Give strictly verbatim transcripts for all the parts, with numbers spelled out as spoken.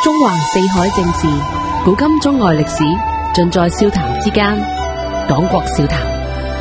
中橫四海正事，古今中外歷史，盡在笑談之間。講國笑談。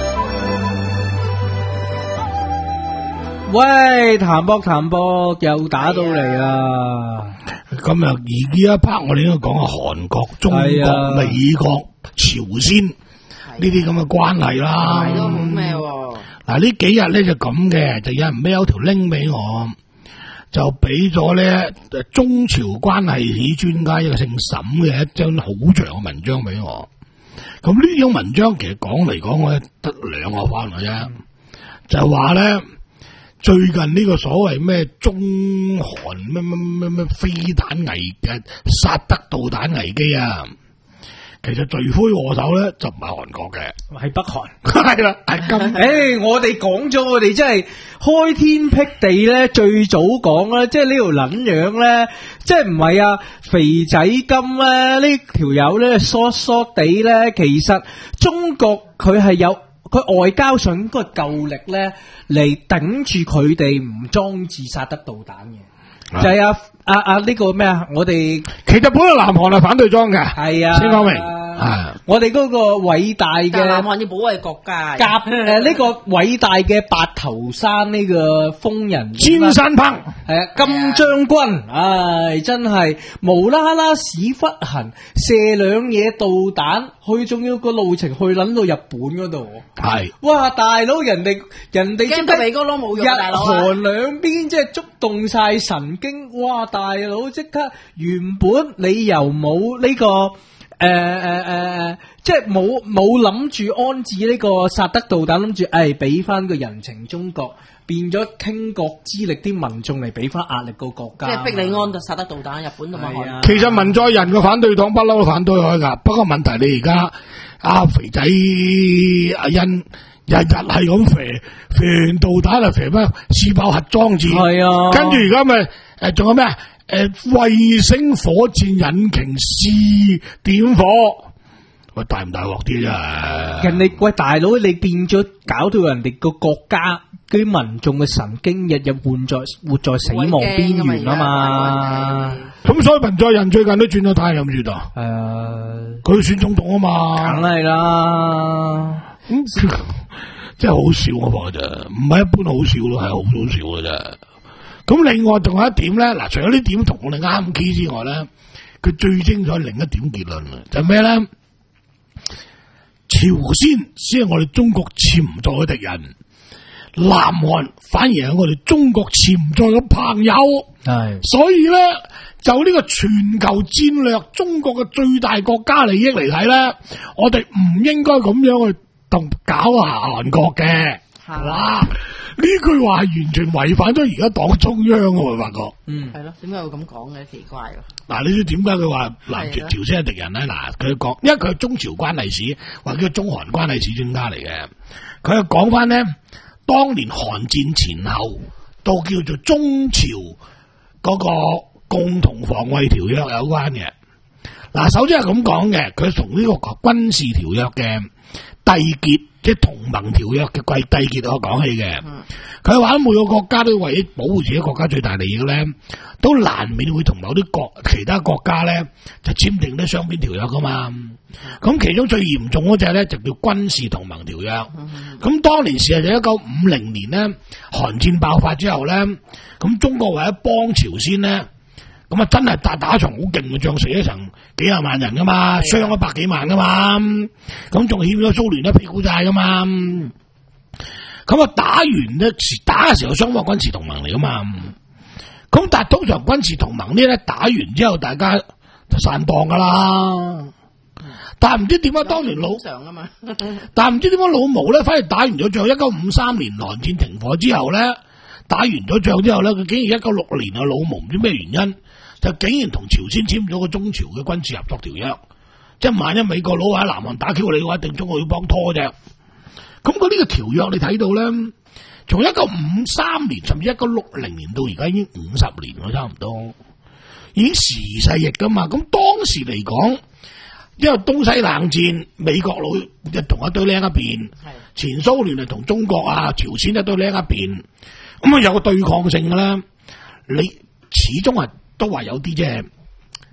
喂，譚博譚博又打到嚟啦！ 今日而呢一 part 我哋應該講下韓國、中國、美國、朝鮮呢啲咁嘅關係啦。 係咯，冇咩喎？ 嗱呢幾日咧就咁嘅，就有人俾有條 link 俾我，就俾咗咧中朝關係史專家一個姓沈嘅一張好長嘅文章俾我。咁呢種文章其實講嚟講去得兩個翻嚟啫，就係話咧。最近呢個所謂咩中韓咩咩咩咩飛彈危嘅薩德導彈危機啊，其實罪魁禍首咧就唔係韓國嘅， 係北韓。 係啦，係咁。 誒，我哋講咗，我哋真係開天闢地咧，最早講啦，即係呢條撚樣咧，即係唔係啊肥仔金咧呢條友咧疏疏地咧，其實中國佢係有。佢外交上應該夠力咧，嚟頂住佢哋唔裝置薩德導彈嘅，就係啊啊啊呢個咩啊？我哋其實本來南韓係反對裝嘅， 係啊， 先講明係。 我哋嗰個偉大嘅南韓要保衛國家， 甲誒呢個偉大嘅白頭山呢個瘋人尖山烹， 係啊金將軍，唉真係無啦啦屎忽痕射兩嘢導彈，去仲要個路程去撚到日本嗰度，係哇大佬人哋人哋驚個鼻哥窿冇用，大佬啊！ 日韓兩邊即係觸動晒神經，哇大佬即刻原本你又冇呢個。誒誒誒，即係冇冇諗住安置呢個薩德導彈，諗住誒俾翻個人情中國，變咗傾國之力啲民眾嚟俾翻壓力個國家， 即係逼你安就薩德導彈，日本同埋韓。 其實文在寅個反對黨不嬲都反對開噶，不過問題你而家阿肥仔阿欣日日係咁肥肥導彈啊，肥咩試爆核裝置，係啊，跟住而家咪誒仲有咩啊？誒，衛星火箭引擎試點火，喂大唔大鑊啲啫？ 人哋喂大佬，你變咗搞到人哋個國家啲民眾嘅神經日日活在活在死亡邊緣啊嘛！ 咁所以文在寅最近都轉咗態，有冇知道？誒，佢要選總統啊嘛，梗係啦。 咁真係好笑啊！我覺得唔係一般好笑咯，係好好笑嘅啫。咁另外仲有一點咧，嗱，除咗呢點同我哋啱 key 之外咧，佢最精彩另一點結論啊，就係咩咧？朝鮮先係我哋中國潛在嘅敵人，南韓反而係我哋中國潛在嘅朋友。係，所以咧就呢個全球戰略，中國嘅最大國家利益嚟睇咧，我哋唔應該咁樣去同搞下韓國嘅。哇！呢句話係完全違反咗而家黨中央嘅，我發覺。嗯， 係咯，點解會咁講嘅？奇怪咯。 嗱，你知點解佢話南朝朝鮮係敵人咧？嗱，佢講，因為佢係中朝關係史或者中韓關係史專家嚟嘅，佢又講翻咧，當年韓戰前後到叫做中朝嗰個共同防衛條約有關嘅。嗱，首先係咁講嘅，佢從呢個軍事條約嘅締結。即係同盟條約嘅貴締結我講起嘅，佢話每個國家都為咗保護自己國家最大利益咧，都難免會同某啲國其他國家咧就簽訂啲雙邊條約噶嘛。咁、嗯、其中最嚴重嗰隻咧就叫軍事同盟條約。咁、嗯、當年事實就一九五零年咧，韓戰爆發之後咧，咁中國為咗幫朝鮮咧。咁啊，真係打打場好勁嘅仗，死咗成幾廿萬人噶嘛，傷咗百幾萬噶嘛，咁仲欠咗蘇聯一屁股債噶嘛，咁啊打完咧，打嘅時候雙方軍事同盟嚟噶嘛，咁但係通常軍事同盟呢咧打完之後，大家就散檔噶啦，但係唔知點解當年老，但係唔知點解老毛咧，反而打完咗仗，一九五三年韓戰停火之後咧，打完咗仗之後咧，佢竟然一九六年啊，老毛唔知咩原因。就竟然同朝鮮簽咗個中朝嘅軍事合作條約，即係萬一美國佬喺南韓打 Q 你嘅話，一定中國要幫拖啫。咁佢呢個條約你睇到咧，從一九五三年甚至一九六零年到而家已經五十年咯，差唔多，已經時勢易噶嘛。咁當時嚟講，因為東西冷戰，美國佬一同一堆僆一邊，前蘇聯係同中國啊、朝鮮一堆僆一邊，咁啊有個對抗性嘅啦，你始終係。都話有啲即係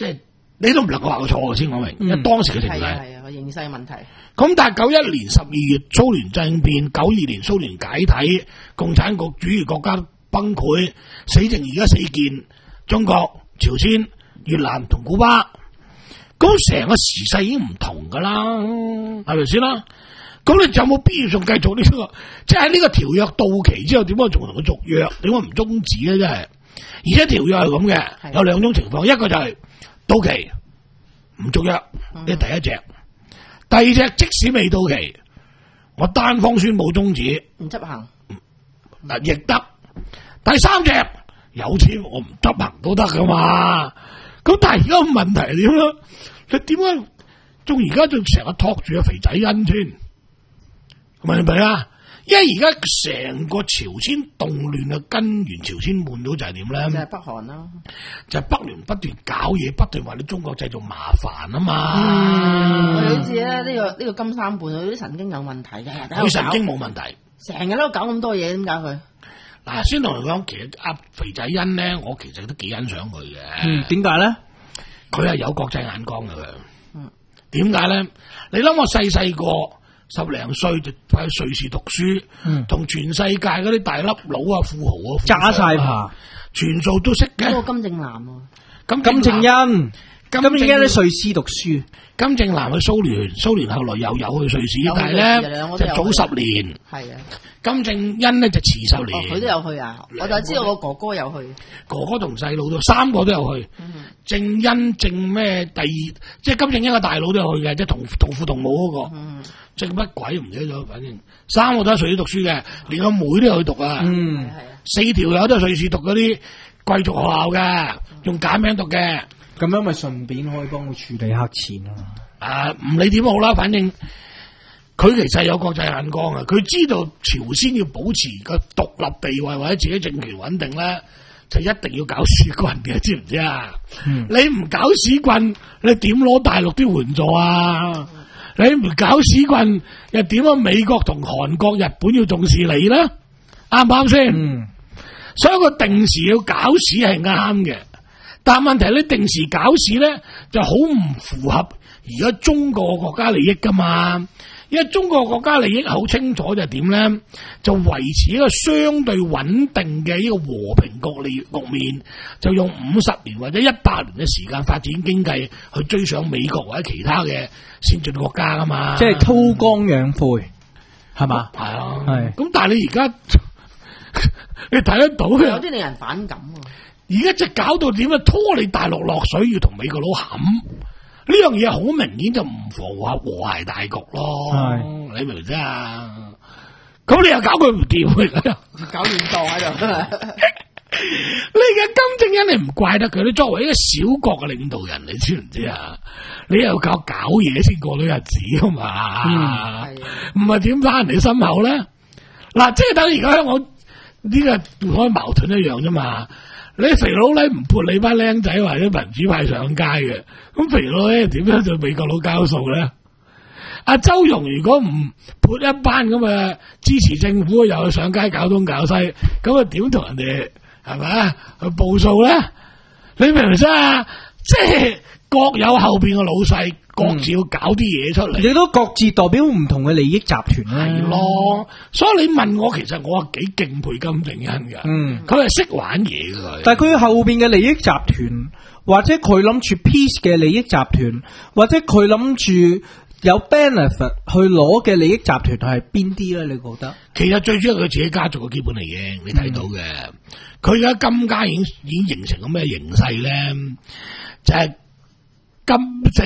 即係你都唔能夠話佢錯嘅先講明，因為當時嘅情勢。 係啊係啊，個形勢問題。 咁但係九一年十二月蘇聯政變，九二年蘇聯解體，共產國主義國家崩潰，死剩而家四件：中國、朝鮮、越南同古巴。咁成個時勢已經唔同噶啦，係咪先啦？咁你就有冇必要仲繼續呢、這個？即係喺呢個條約到期之後，點解仲同佢續約？點解唔終止咧？真係，而且條約係咁嘅，有兩種情況，一個就係到期唔續約，呢係第一隻；第二隻即使未到期，我單方宣布終止， 唔執行， 嗱亦得；第三隻有錢我唔執行都得噶嘛。咁但係而家個問題係點咧？你點解仲而家仲成日托住阿肥仔恩添？明唔明啊？因為而家成個朝鮮動亂嘅根源，朝鮮半島就係點咧？ 就係北韓啦， 就係北聯不斷搞嘢，不斷話你中國製造麻煩啊嘛。 我哋好似咧呢個呢個金三胖佢啲神經有問題嘅， 佢神經冇問題， 成日都搞咁多嘢，點解佢？ 嗱，先同你講，其實阿肥仔恩咧，我其實都幾欣賞佢嘅。 嗯，點解咧？ 佢係有國際眼光嘅佢。嗯，點解咧？你諗我細細個十零歲就喺瑞士讀書，同、嗯、全世界嗰啲大粒佬啊、富豪啊揸晒爬， 全數都識嘅。 嗰個金正男喎、啊， 咁金正恩，金正恩喺瑞士讀書。金正男去蘇聯，蘇聯後來又有去瑞士，但係咧就早十年。 係啊， 金正恩咧就遲十年。 佢、哦、都有去啊，我就知道我哥哥有去。哥哥同細佬都三個都有去。嗯、正恩正咩？第二即係金正恩個大佬都有去嘅，即係同同父同母嗰、那個。嗯、正乜鬼唔記得咗，反正三個都喺瑞士讀書嘅，連個妹都有去讀啊。嗯，四條友都係瑞士讀嗰啲貴族學校嘅，用簡名讀嘅。 咁樣咪順便可以幫佢處理黑錢啊！ 啊，唔理點好啦，反正佢其實有國際眼光啊！佢知道朝鮮要保持個獨立地位或者自己政權穩定咧，就一定要搞屎棍嘅，知唔知啊？嗯、你唔搞屎棍，你點攞大陸啲援助啊？嗯、你唔搞屎棍，又點解美國同韓國、日本要重視你咧？啱唔啱先？嗯、所以個定時要搞屎係啱嘅。但係問題咧，定時搞事咧就好唔符合而家中國國家利益噶嘛？因為中國國家利益好清楚就係點咧，就維持一個相對穩定嘅一個和平局利局面，就用五十年或者一百年嘅時間發展經濟去追上美國或者其他嘅先進國家噶嘛？ 即係韜光養晦，係嘛？ 係啊， 係。 咁但係你而家你睇得到嘅， 有啲令人反感啊。 而家就搞到點啊？拖你大陸落水，要同美國佬冚呢樣嘢，好明顯就唔符合和諧大局咯。係你明唔明啊？咁你又搞佢唔掂， 搞亂檔喺度。 你嘅金正恩你唔怪得佢，你作為一個小國嘅領導人，你知唔知啊？你又搞搞嘢先過到日子啊嘛？唔係點翻人哋心口咧？嗱，即係等而家香港呢個開矛盾一樣啫嘛。你肥佬咧唔潑你班僆仔或者民主派上街嘅，咁肥佬咧點樣對美國佬交數咧？阿周融如果唔潑一班咁嘅支持政府又去上街搞東搞西，咁啊點同人哋係咪啊去報數咧？你明唔明啊？即係各有後邊嘅老細，各自要搞啲嘢出嚟， 你都各自代表唔同嘅利益集團係咯。所以你問我，其實我係幾敬佩金正恩嘅。嗯，佢係識玩嘢嘅。 但係佢後邊嘅利益集團，或者佢諗住 peace 嘅利益集團，或者佢諗住有 benefit 去攞嘅利益集團係邊啲咧？你覺得？ 其實最主要係佢自己家族嘅基本利益，你睇到嘅。佢而家金家已經已經形成個咩形勢咧？就係、是。金正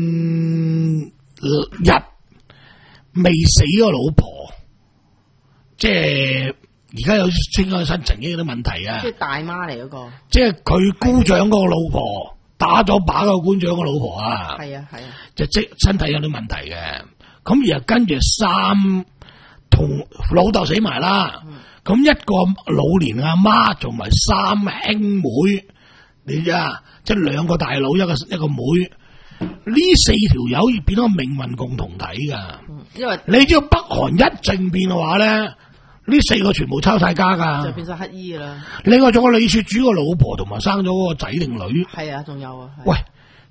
日未死個老婆，即係而家有清咗身曾經有啲問題啊！ 即係大媽嚟嗰個， 即係佢姑丈嗰個老婆打咗靶個官長個老婆啊！ 係啊係啊， 就即身體有啲問題嘅，咁而跟住三同老豆死埋啦，咁、嗯、一個老年阿媽同埋三兄妹，你知啊？即係兩個大佬一個一個妹，呢四條友而變咗命運共同體噶。因為你知道北韓一政變嘅話咧，呢四個全部抄晒家噶， 就變晒乞衣啦。 另外仲有李雪主個老婆同埋生咗嗰個仔定女， 係啊，仲有啊。 喂，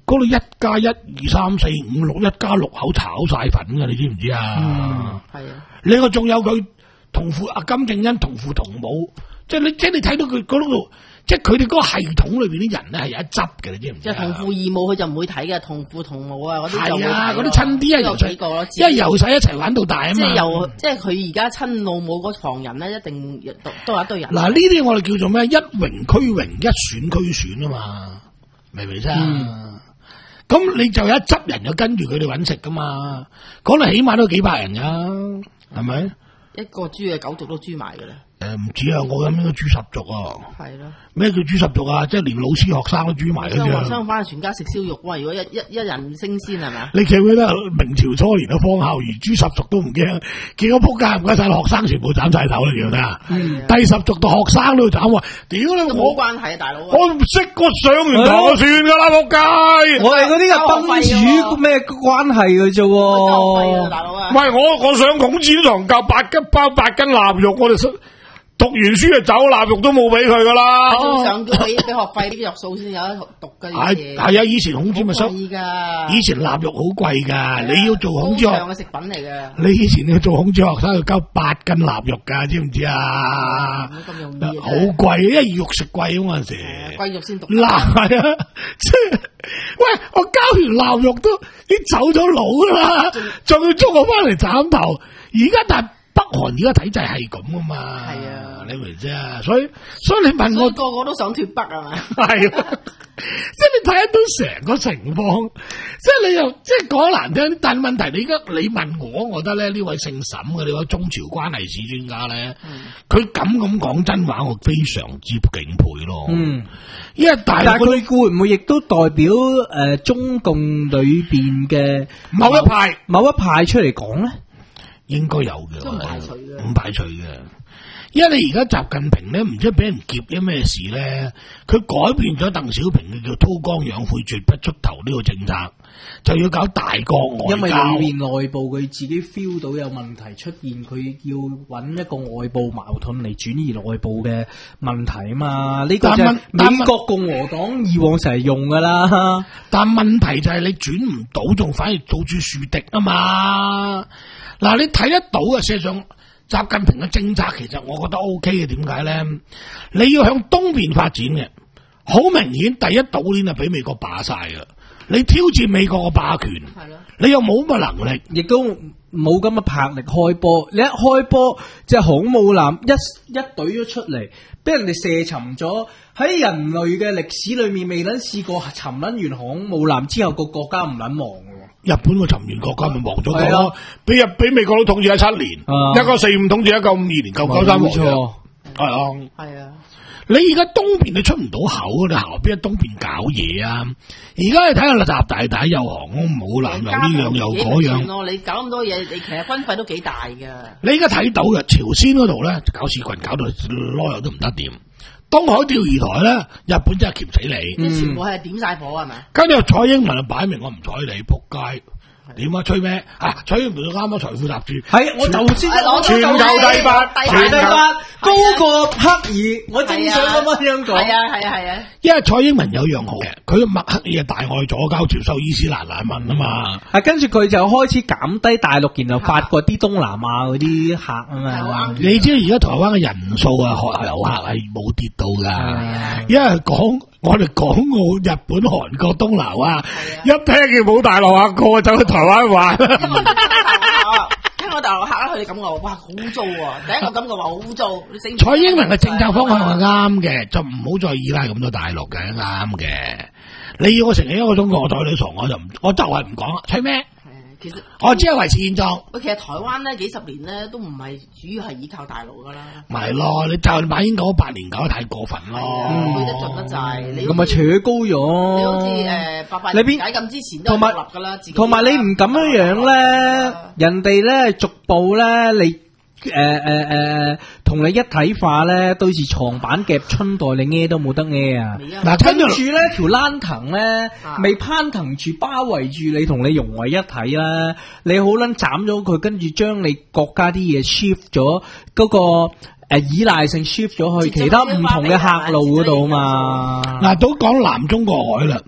嗰度一加一二三四五六，一加六口炒晒粉噶，你知唔知啊？ 係啊， 另外仲有佢同父阿金正恩同父同母，即係你即係你睇到佢嗰度，即係佢哋嗰個系統裏邊啲人咧係有一執嘅，你知唔知？ 即係同父異母佢就唔會睇嘅，同父同母啊嗰啲就會睇。 係啊，嗰啲親啲啊，由細幾個咯， 因為由細一齊玩到大啊嘛。 即係由即係佢而家親老母嗰房人咧，一定都都有一堆人。 嗱呢啲我哋叫做咩？一榮俱榮，一選俱選啊嘛，明唔明啫？咁、嗯、你就有一執人就跟住佢哋搵食噶嘛，講嚟起碼都幾百人噶，係咪？ 一個豬嘅九族都豬埋嘅啦。 誒唔止啊，我諗應該豬十族啊。係咯。咩叫豬十族啊？即係連老師學生都豬埋嗰啲啊。學生翻去全家食燒肉，哇！如果一一一人升仙係咪？ 你記唔記得明朝初年嘅方孝孺豬十族都唔驚，見到仆街唔該晒學生全部斬晒頭啦，記唔記得啊？第十族到學生都要斬喎，屌你我！ 冇關係啊，大佬。 我唔識，我上完堂就算噶啦，仆街！ 我哋嗰啲係賓主咩關係嘅啫喎？ 大佬啊！ 唔係我我上孔子堂教八斤包八斤臘肉，我哋讀完書就走，臘肉都冇俾佢噶啦。 正常叫俾俾學費啲藥數先有得讀嘅。 係係啊，以前孔子咪收，以前臘肉好貴噶，你要做孔子學嘅食品嚟嘅。 你以前要做孔子學生要交八斤臘肉噶，知唔知啊？ 咁容易好貴，因為肉食貴啊嗰陣時。 貴肉先讀。 嗱係啊，即係喂，我交完臘肉都已經走咗佬啦，仲要捉我翻嚟斬頭，而家但。北韓而家體制係咁啊嘛，係啊，你明啫啊？所以所以你問我， 個個都想脫北啊嘛， 係，即係你睇得到成個情況，即係你又即係講難聽，但係問題你而家你問我，我覺得咧呢位姓沈嘅呢位中朝關係史專家咧，佢咁咁講真話，我非常之敬佩咯。嗯，因為大但係佢會唔會亦都代表誒、呃、中共裏邊嘅某一派某一派出嚟講咧？ 應該有嘅， 都唔排除嘅， 唔排除嘅。因為你而家習近平咧，唔知俾人劫咗咩事咧，佢改變咗鄧小平嘅叫韜光養晦絕不出頭呢個政策，就要搞大國外交。 因為裏面內部佢自己 feel 到有問題出現，佢要揾一個外部矛盾嚟轉移內部嘅問題啊嘛。呢、這個就係美國共和黨以往成日用噶啦。 但問題就係你轉唔到，仲反而做住樹敵啊嘛。嗱，你睇得到嘅，事實上習近平嘅政策其實我覺得 O K 嘅，點解咧？你要向東邊發展嘅，好明顯第一島鏈係俾美國霸晒噶，你挑戰美國嘅霸權，係咯，你又冇乜能力， 亦都冇咁嘅魄力開波。你一開波，隻航母艦一一懟咗出嚟，俾人哋射沉咗。喺人類嘅歷史裏面，未撚試過沉撚完航母艦之後，個國家唔撚亡嘅。 日本個沉完國家咪亡咗個咯，俾日俾美國佬統治咗七年，一九四五統治一九五二年，九九三亡咗，係啊，係啊。你而家東邊你出唔到口，你下邊喺東邊搞嘢啊！而家你睇下啦，習大大又航空母艦，又呢樣又嗰樣， 你搞咁多嘢，你其實軍費都幾大噶。 你而家睇到嘅朝鮮嗰度咧，搞事群搞到攞油都唔得掂。東海釣魚台咧，日本真係鉗死你， 即係全部係點晒火係咪？ 跟住蔡英文就擺明我唔睬你，仆街。點啊？吹咩？啊！蔡英文啱啱財富雜誌， 係我頭先攞全球第八， 排第八，高過克爾，我正想咁樣講。 係啊係啊係啊！ 因為蔡英文有樣好嘅，佢默克爾係大愛左膠接收伊斯蘭難民啊嘛。 係跟住佢就開始減低大陸，然後發掘啲東南亞嗰啲客啊嘛。 你知而家台灣嘅人數啊，學遊客係冇跌到噶，因為講。我哋港澳、日本、韓國、東南啊，一聽見冇大陸客過，走去台灣玩。 聽我大陸客啦，佢哋感覺哇好污糟喎，第一個感覺話好污糟。 蔡英文嘅政策方向係啱嘅，就唔好再依賴咁多大陸嘅，啱嘅。你要我承認一個中國，我對你傻，我就唔，我就係唔講啦。吹咩？其實我只係維持現狀。 喂，其實台灣咧幾十年咧都唔係主要係依靠大陸噶啦。 咪咯，你就馬英九八年搞得太過分咯， 去得盡得滯。 咁咪扯高咗。 你好似誒八八年解禁之前都獨立噶啦，自己。 同埋你唔咁樣樣咧，人哋咧逐步咧你。誒誒誒，同、呃呃、你一體化咧，對住床板夾春袋，你孭都冇得孭啊！嗱，跟住咧條欄藤咧，未攀藤住包圍住你，同你融為一體啦。你好撚斬咗佢，跟住將你國家啲嘢 shift 咗嗰個誒、呃、依賴性 shift 咗去其他唔同嘅客路嗰度嘛。嗱， 都講南中國海啦。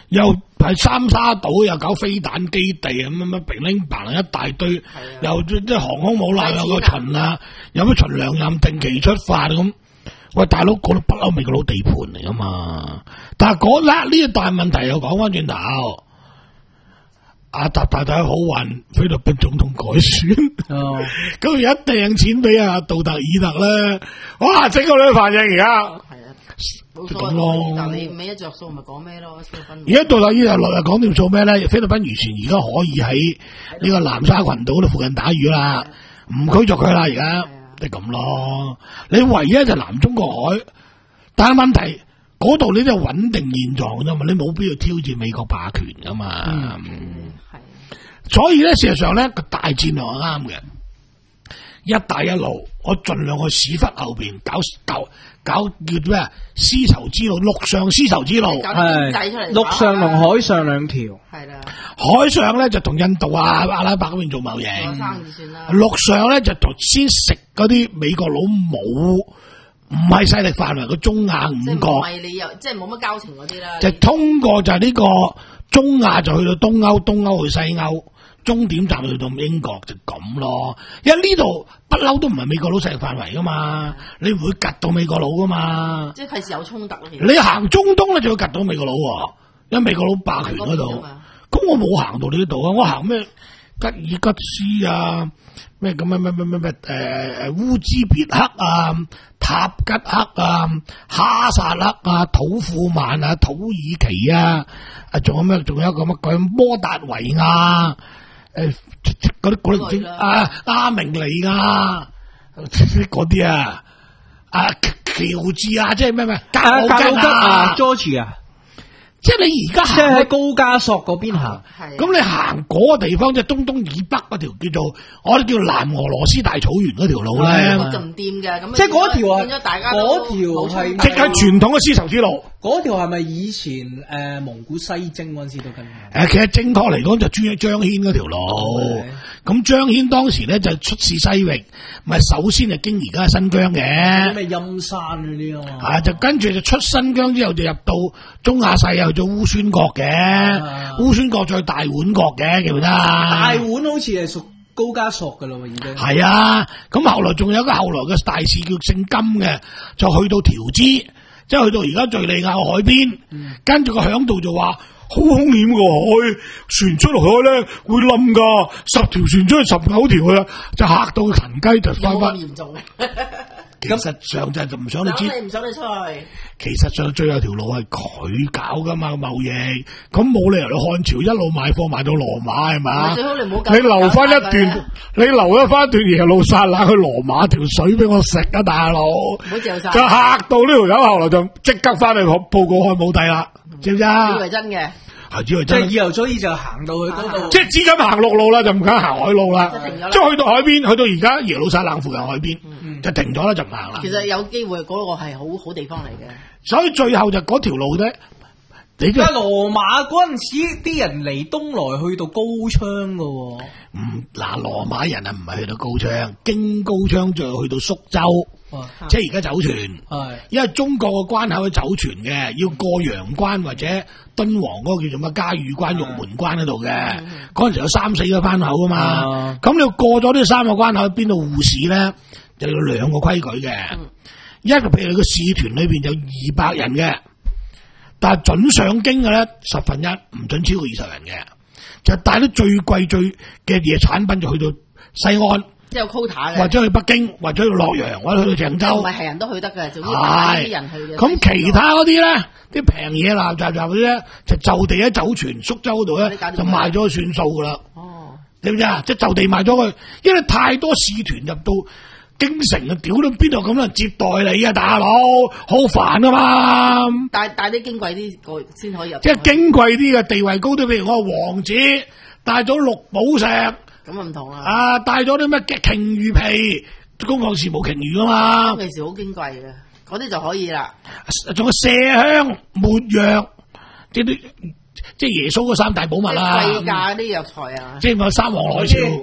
又係三沙島又搞飛彈基地咁乜乜平拎棚一大堆，又即係航空母艦有個巡啊，有乜巡糧任定期出發咁。喂，大佬嗰度不嬲美國佬地盤嚟噶嘛？但係嗰粒呢個大問題又講翻轉頭，阿習太太好運菲律賓總統改選， 哦， 咁而家掟錢俾阿杜特爾特咧，哇！整個兩反應而家。 冇所謂，但你尾一着數咪講咩咯？菲律賓而家杜特爾特落嚟講掂數咩咧？菲律賓漁船而家可以喺呢個南沙群島度附近打魚啦，唔驅逐佢啦，而家即係咁咯。你唯一就南中國海，但係問題嗰度你都係穩定現狀啫嘛，你冇必要挑戰美國霸權噶嘛。嗯，係。所以咧，事實上咧個大戰略係啱嘅。一帶一路，我盡量去屎忽後邊搞搞搞叫咩啊？絲綢之路，陸上絲綢之路， 係陸上同海上兩條， 係啦。 海上咧就同印度啊、阿拉伯嗰邊做貿易， 生意算啦。 陸上咧就同先食嗰啲美國佬冇唔係勢力範圍嘅中亞五國， 唔係你又即係冇乜交情嗰啲啦。 就通過就係呢個中亞就去到東歐，東歐去西歐。終點站去到英國就咁咯，因為呢度不嬲都唔係美國佬勢力範圍噶嘛，你唔會夾到美國佬噶嘛， 即係費事有衝突咯。 你行中東咧就要夾到美國佬，因為美國佬霸權嗰度。咁我冇行到呢度啊，我行咩吉爾吉斯啊，咩咁咩咩咩咩咩誒誒烏茲別克啊、塔吉克啊、哈薩克啊、土庫曼啊、土耳其啊，啊仲有咩？仲有一個乜鬼摩達維亞。誒，嗰啲嗰啲唔知啊，阿明尼亞嗰啲啊，啊喬治啊，即係咩咩格魯吉啊 ，Georgia 啊， 即係你而家即係喺高加索嗰邊行， 咁你行嗰個地方即係東東以北嗰條叫做我哋叫南俄羅斯大草原嗰條路咧， 就唔掂嘅，咁即係嗰條啊， 變咗大家嗰條係即係傳統嘅絲綢之路。 嗰條係咪以前誒、呃、蒙古西征嗰陣時都跟？ 誒，其實正確嚟講就張張騫嗰條路。咁張騫當時咧就出使西域，咪首先係經而家新疆嘅。 咩陰山嗰啲啊嘛。 啊，就跟住就出新疆之後就入到中亞細又做烏孫國嘅，烏孫國再大碗國嘅，記唔記得？ 大碗好似係屬高加索噶啦，已經。係啊，咁後來仲有一個後來嘅大使叫姓金嘅，就去到條支。即係去到而家敘利亞海邊，嗯、跟住個響度就話好兇險個海，船出海咧會冧噶，十條船出去十九條去啦，就嚇到佢騰雞就翻翻。 嚴重嘅， 其實上就係唔想你知， 你唔想你出去。 其實上最後條路係佢搞噶嘛貿易，咁冇理由你漢朝一路買貨買到羅馬係嘛？ 最好你唔好你留翻一段，你留一翻段耶路撒冷去羅馬條水俾我食啊，大佬！唔好嚼晒， 就嚇到呢條友，後來就即刻翻去報告漢武帝啦，知唔知啊？ 以為真嘅。 係以為真， 即係以後所以就行到去嗰度， 即係只敢行陸路啦，就唔敢行海路啦。即係去到海邊，去到而家耶路撒冷附近海邊，嗯、就停咗啦，就唔行啦。 其實有機會嗰個係好好地方嚟嘅。 所以最後就嗰條路咧，你即係羅馬嗰陣時啲人嚟東來去到高昌噶、哦。 嗯，嗱，羅馬人啊唔係去到高昌，經高昌再去到蘇州。哦、即係而家走船，係因為中國嘅關口去走船嘅，要過陽關或者敦煌嗰個叫做乜嘉峪關、玉門關嗰度嘅，嗰陣時有三四個關口噶嘛，咁、嗯、你要過咗呢三個關口，邊度護市咧，就有兩個規矩嘅，嗯、一個譬如個使團裏邊有二百人嘅，但係准上京嘅咧十分一，唔准超過二十人嘅，就帶啲最貴最嘅嘢產品就去到西安。 即係有 quota 嘅， 或者去北京，或者去洛陽，或者去到鄭州， 唔係係人都去得嘅，總之帶啲人去嘅。 咁其他嗰啲咧，啲平嘢鬧雜雜嗰啲咧，就就地喺走船蘇州嗰度咧，就賣咗算數噶啦。哦，知唔知啊？即係就地賣咗佢，因為太多使團入到京城啊，屌到邊度咁多人接待你啊，大佬，好煩啊嘛！ 帶帶啲矜貴啲個先可以入。 即係矜貴啲嘅地位高啲，譬如我王子帶咗綠寶石。 咁啊唔同啦！ 啊，帶咗啲咩嘅鯨魚皮，公共事務鯨魚啊嘛， 嗰陣時好矜貴嘅，嗰啲就可以啦。 仲有麝香、沒藥，即係啲即係耶穌嗰三大寶物啦。 貴價啲藥材啊！ 即係有三皇來朝，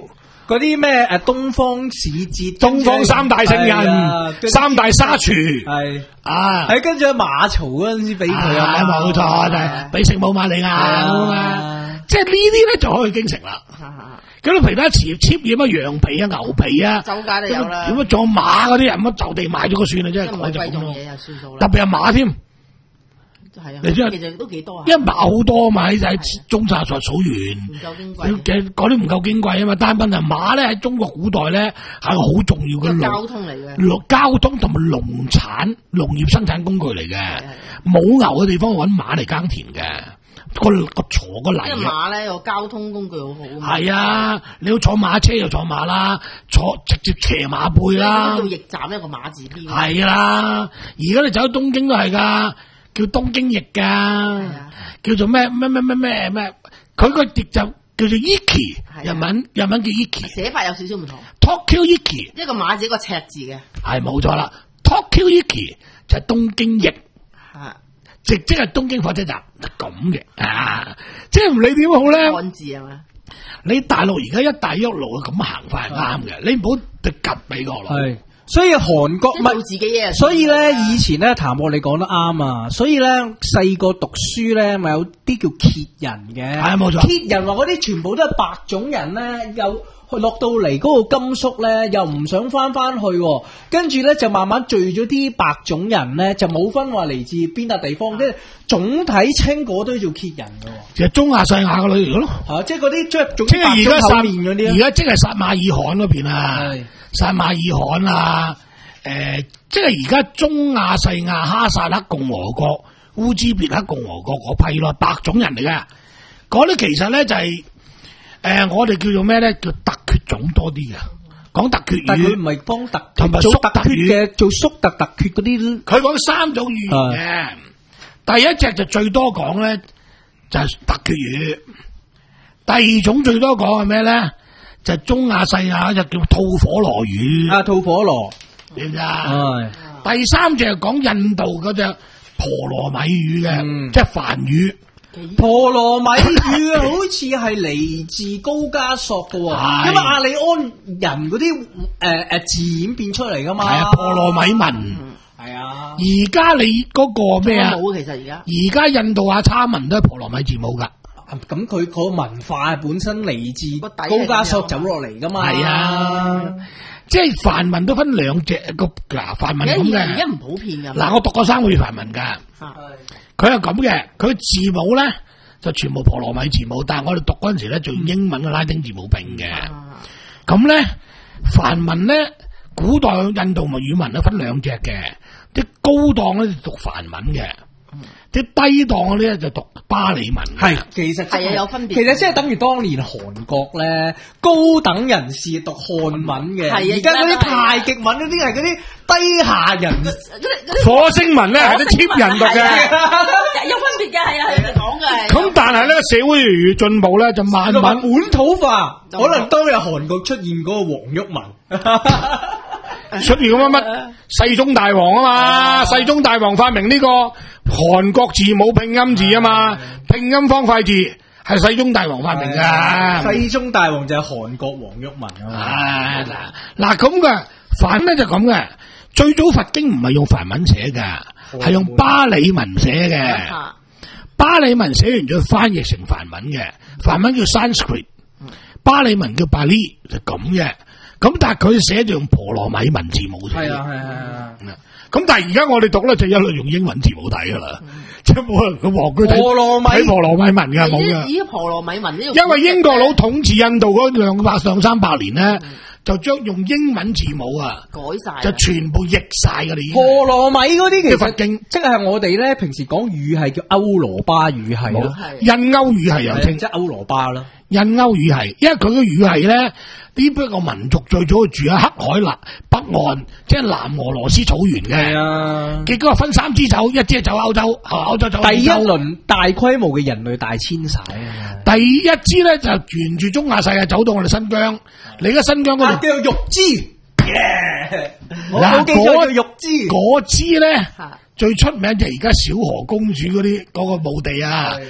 嗰啲咩誒東方使節， 東方三大聖人、三大沙廚係啊， 係跟住喺馬槽嗰陣時俾佢啊， 冇錯就係俾聖母瑪利亞啊，即係呢啲咧就可以京城啦。咁你其他切切嘢乜羊皮啊、牛皮啊， 周街都有啦。 點乜撞馬嗰啲人乜就地買咗個算啦，真係唔係貴重嘢就算數啦。 特別係馬添， 係啊， 你知其實都幾多啊。 因為馬好多嘛，喺喺中沙數數完， 唔夠矜貴。 嘅嗰啲唔夠矜貴啊嘛，但係問題馬咧喺中國古代咧係個好重要嘅交通嚟嘅， 農交通同埋農產農業生產工具嚟嘅。冇牛嘅地方揾馬嚟耕田嘅。個個鋤個泥， 因為馬咧個交通工具好好。 係啊，你要坐馬車就坐馬啦，坐直接騎馬背啦。 到驛站一個馬字邊。 係啦，而家你走東京都係噶，叫東京驛噶，叫做咩咩咩咩咩咩，佢個驛就叫做 Iki， 日文日文叫 Iki， 寫法有少少唔同。 Tokyo Iki， 一個馬字一個赤字嘅。 係冇錯啦 ，Tokyo Iki 就係東京驛。直即係東京火車站咁嘅啊！即係唔理點好咧， 漢字係嘛？ 你大陸而家一帶一路咁行法係啱嘅，你唔好特及美國咯。 係，所以韓國唔係自己嘢。 所以咧，以前咧，譚博你講得啱啊！所以咧，細個讀書咧，咪有啲叫羯人嘅。 係冇錯。 羯人話嗰啲全部都係白種人咧，又落到嚟嗰個甘肅咧，又唔想翻翻去，跟住咧就慢慢聚咗啲白種人咧，就冇分話嚟自邊笪地方，即係總體稱嗰堆叫羯人嘅。 其實中亞細亞嘅女嚟嘅咯， 係即係嗰啲即係即係而家撒面嗰啲， 而家即係撒馬爾罕嗰邊啊，撒馬爾罕啊，誒，即係而家中亞細亞哈薩克共和國、烏茲別克共和國嗰批咯，白種人嚟嘅，嗰啲其實咧就係、是。誒、呃，我哋叫做咩咧？叫突厥種多啲嘅，講突厥語。 但佢唔係幫突同埋做粟特突厥嘅，做粟特突厥嗰啲。 佢講三種語言嘅，第一隻就最多講咧就係、是、突厥語，第二種最多講係咩咧？就係、是、中亞細亞就叫吐火羅語。 啊，吐火羅， 知唔知啊？ 係。 第三隻係講印度嗰隻婆羅米語嘅，嗯、即係梵語。 婆羅米語好似係嚟自高加索嘅，因為亞利安人嗰啲誒誒字演變出嚟噶嘛。係啊， 婆羅米文。 係、嗯、啊。而家你嗰個咩啊？ 冇其實而家。 而家印度亞差文都係婆羅米字母噶。 咁佢個文化本身嚟自高加索走落嚟噶嘛。係啊。 即係梵文都分兩隻個嗱，梵文咁嘅。 而家唔普遍噶。 嗱，我讀過三個月梵文噶。係。佢係咁嘅，佢字母咧就全部婆羅米字母，但係我哋讀嗰陣時咧就用英文嘅拉丁字母拼嘅。咁咧梵文咧，古代印度文語文咧分兩隻嘅，啲高檔咧就讀梵文嘅，啲低檔嗰啲咧就讀巴利文。 係，其實係啊有分別。 其實即係等於當年韓國咧，高等人士讀漢文嘅，而家嗰啲太極文嗰啲係嗰啲低下人。 火星文咧係啲 cheap 人讀嘅， 有分別嘅，係啊，係講嘅。 咁但係咧社會越嚟越進步咧，就慢慢本土化，可能當日韓國出現嗰個黃毓民， 出現咁乜乜世宗大王啊嘛，世宗大王發明呢個韓國字母拼音字啊嘛，拼音方塊字係世宗大王發明噶， 世宗大王就係韓國黃毓民啊嘛。 嗱嗱咁嘅梵咧就咁嘅。最早佛經唔係用梵文寫㗎，係用巴利文寫嘅。巴利文寫完再翻譯成梵文嘅，梵文叫 Sanskrit， 巴利文叫 Bali 就咁嘅。咁但係佢寫就用婆羅米文字母寫。係啊係啊。咁但係而家我哋讀咧就一律用英文字母睇㗎啦，即係冇人咁黃居睇睇婆羅米文㗎冇㗎。 咦？婆羅米文呢？ 因為英國佬統治印度嗰兩百兩三百年咧。嗯就將用英文字母啊改晒， 就全部譯晒噶啦。 婆羅米嗰啲其實佛經， 即係我哋咧平時講語係叫歐羅巴語系咯， 印歐語系又稱即係歐羅巴啦。 印歐語系，因為佢嘅語系咧，呢個民族最早住喺黑海南北岸，即係南俄羅斯草原嘅。啊，結果分三支走，一支走歐洲，歐洲走歐洲。第一輪大規模嘅人類大遷徙啊！ 第一支咧就沿住中亞世界走到我哋新疆，你而家新疆嗰度叫做玉枝。 嗱， 嗰玉枝嗰支咧最出名就係而家小河公主嗰啲嗰個墓地啊！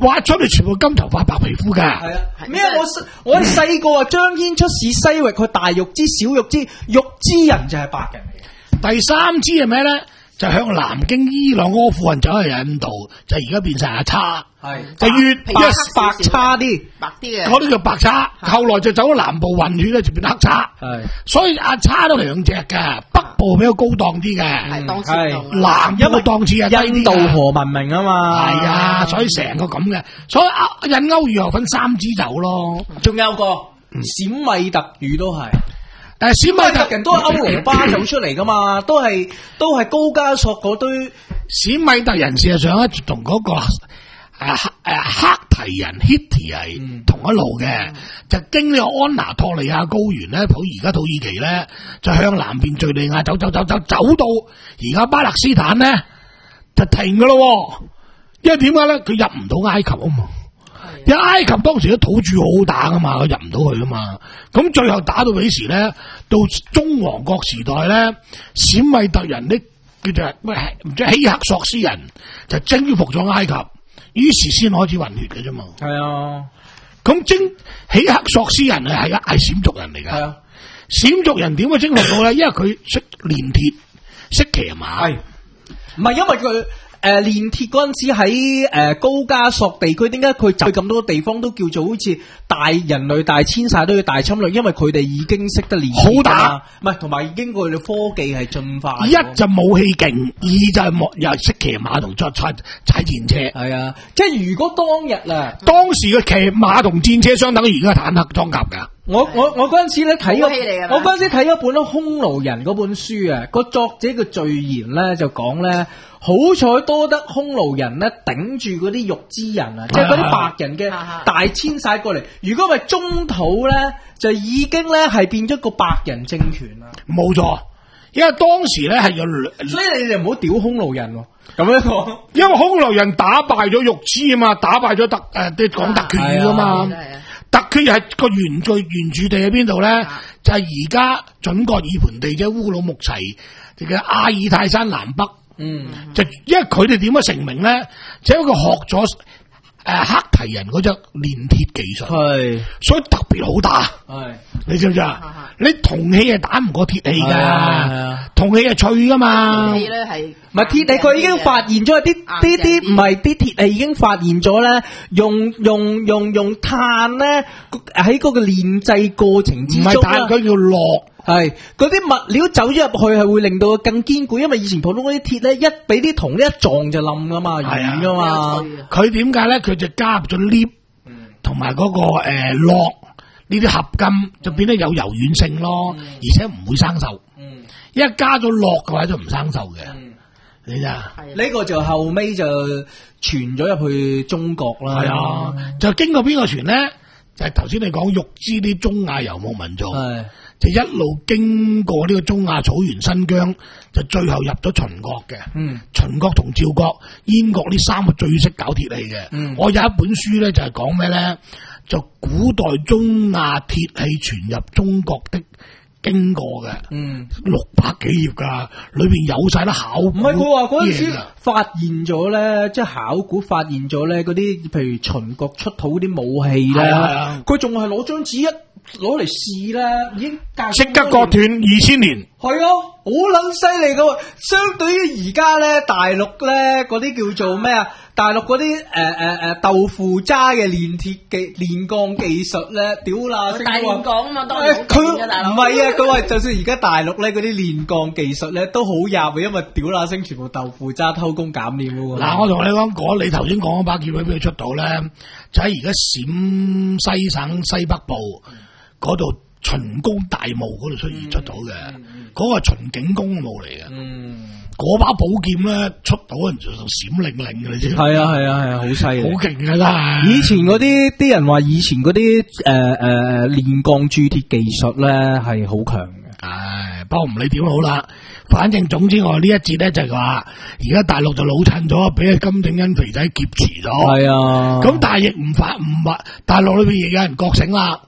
挖出嚟全部金頭髮白皮膚㗎。 係啊，咩啊？我我細個啊，張騫出使西域，佢大玉之小玉之玉之人就係白人嚟嘅。 第三支係咩咧？就向南經伊朗阿富汗走去印度，就而家變晒阿叉， 係就越白白差啲， 白啲嘅， 嗰啲叫白叉，後來就走咗南部混血咧，就變黑叉。 係所以阿叉都兩隻㗎，北部比較高檔啲嘅， 係當時係南部嘅檔次係低啲㗎印度河文明啊嘛， 係啊，所以成個咁嘅，所以啊印歐語又分三支走咯， 仲有個閃米特語都係。 但係閃米特米特人都係歐羅巴走出嚟噶嘛，都係都係高加索嗰堆閃米特人，事實上咧同嗰個誒誒黑提人 Hittite 係同一路嘅，嗯、就經呢個安拿托利亞高原咧，土而家土耳其咧，就向南邊敘利亞走走走走走到而家巴勒斯坦咧就停噶咯，因為點解咧？佢入唔到埃及啊嘛。因為埃及當時啲土著好好打噶嘛，佢入唔到去噶嘛，咁最後打到幾時咧？到中王國時代咧，閃米特人啲叫做咩唔知希克索斯人就征服咗埃及，於是先開始混血嘅啫嘛。 係啊， 咁征希克索斯人係係係閃族人嚟噶。係啊，閃族人點會征服到咧？因為佢識練鐵，識騎馬。係， 唔係因為佢。誒，練鐵嗰陣時喺誒高加索地區，點解佢去咁多地方都叫做好似大人類大遷徙都要大侵略？因為佢哋已經識得練鐵好打， 唔係同埋已經佢哋科技係進化。 一就武器勁，二就係莫又識騎馬同坐踩踩戰車。 係啊，即係如果當日啊， 當時嘅騎馬同戰車相等於而家坦克裝甲㗎。 我我我嗰陣時咧睇咗， 我嗰陣時睇咗本《匈奴人》嗰本書啊，個作者嘅序言咧就講咧。好彩多得匈奴人咧頂住嗰啲肉之人啊，即係嗰啲白人嘅大遷徙過嚟。如果唔係中土咧，就已經咧係變咗個白人政權啦。 冇錯，因為當時咧係有， 所以你哋唔好屌匈奴人喎。咁樣講， 因為匈奴人打敗咗肉之啊嘛，打敗咗特誒啲講特權語啊嘛。特權係個原據原住地喺邊度咧？就係而家準噶爾盆地即係烏魯木齊嘅阿爾泰山南北。嗯，就因為佢哋點樣成名咧？就因為佢學咗誒、呃、黑提人嗰隻練鐵技術，係，所以特別好打。係，你知唔知啊？你銅器係打唔過鐵器噶，銅器係脆噶嘛。鐵器咧係，唔係鐵器，佢已經發現咗啲啲啲唔係啲鐵器已經發現咗咧，用用用用碳咧喺嗰個煉製過程之中，唔係碳，佢要落。係嗰啲物料走咗入去係會令到佢更堅固，因為以前普通嗰啲鐵咧一俾啲銅呢一撞就冧噶嘛，軟噶嘛。佢點解咧？佢就加入咗 lip 同埋嗰個誒鉻呢啲合金，就變得有柔軟性咯，嗯、而且唔會生鏽。嗯，一加咗鉻嘅話就唔生鏽嘅。嗯，你知啊？呢個就後尾就傳咗入去中國啦。係啊，就經過邊個傳咧？就係頭先你講玉之啲中亞游牧民族。係。就一路經過呢個中亞草原新疆，就最後入咗秦國嘅。嗯，秦國同趙國、燕國呢三個最識搞鐵器嘅。嗯，我有一本書咧就係講咩咧？就古代中亞鐵器傳入中國的經過嘅。嗯，六百幾頁噶，裏邊有晒得考古。唔係佢話嗰陣時發現咗咧，即係考古發現咗咧嗰啲，譬如秦國出土嗰啲武器咧，佢仲係攞張紙一。攞嚟試啦，已經即刻割斷二千年。係啊，好撚犀利噶。相對於而家咧，大陸咧嗰啲叫做咩啊？大陸嗰啲誒誒誒豆腐渣嘅煉鐵技煉鋼技術咧，屌啦！大煉鋼啊嘛，當然佢唔係啊，佢話就算而家大陸咧嗰啲煉鋼技術咧都好入嘅，因為屌啦聲全部豆腐渣偷工減料嘅喎。嗱，我同你講講，你頭先講嗰把劍俾佢出到咧，就喺而家陝西省西北部。嗰度秦公大墓嗰度出現出到嘅，嗰、嗯嗯、個係秦景公墓嚟嘅。嗯，嗰把寶劍咧出到人就閃靈靈嘅，你知？係啊係啊係啊，好犀利，好勁噶啦！以前嗰啲啲人話，以前嗰啲誒誒煉鋼鑄鐵技術咧係好強嘅。唉，不過唔理點好啦，反正總之我呢一節咧就係話，而家大陸就老襯咗，俾金正恩肥仔劫持咗。係啊，咁但係亦唔反唔話，大陸裏邊亦有人覺醒啦。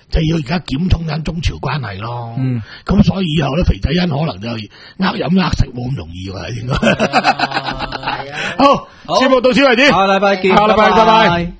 就要而家檢討緊中朝關係咯。 嗯， 咁所以以後咧，肥仔欣可能就呃飲呃食冇咁容易喎，應該。 係啊。 好，節目到此為止， 下禮拜見， 下禮拜拜拜。